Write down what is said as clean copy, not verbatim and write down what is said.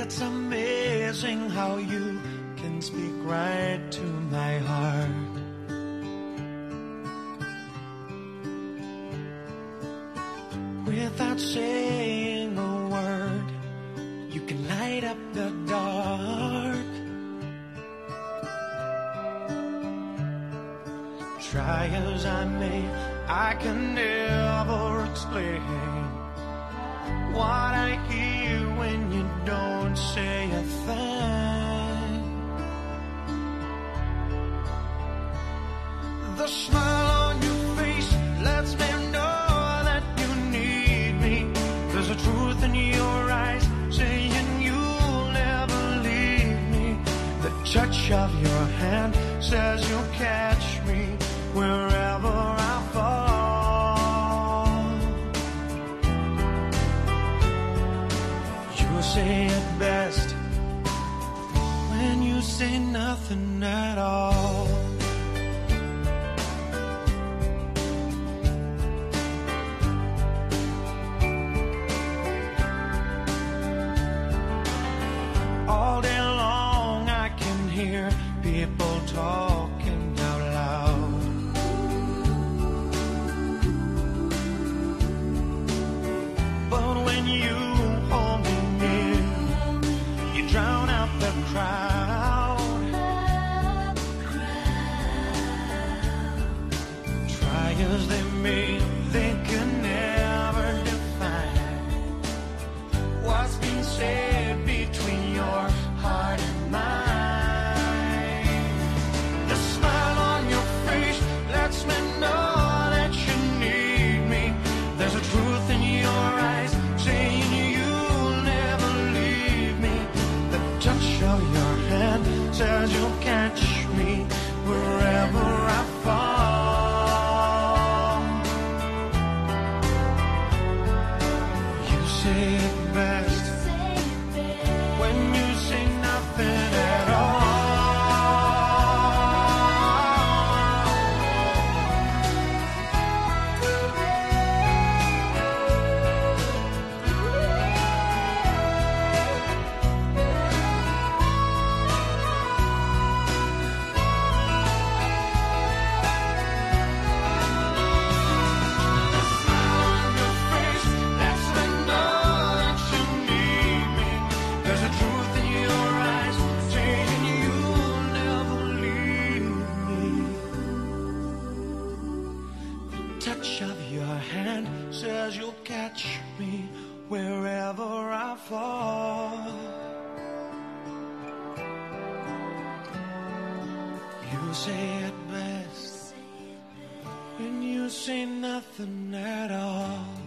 It's amazing how you can speak right to my heart. Without saying a word, you can light up the dark. Try as I may, I can never explain what I hear when you don't say a thing. The smile on your face lets me know that you need me. There's a truth in your eyes saying you'll never leave me. The touch of your hand says you'll catch me wherever I fall. You say it best when you say nothing at all. All day long I can hear people talking out loud. But when you hold me near, you drown out the crowd. Try as they may, they can never define what's being said between your heart and mine. The smile on your face lets me know that you need me. There's a truth in your eyes saying you'll never leave me. The touch of your hand says you'll catch me wherever I fall. You say it best when you say nothing at all. Touch of your hand says you'll catch me wherever I fall. You say it best when you say nothing at all.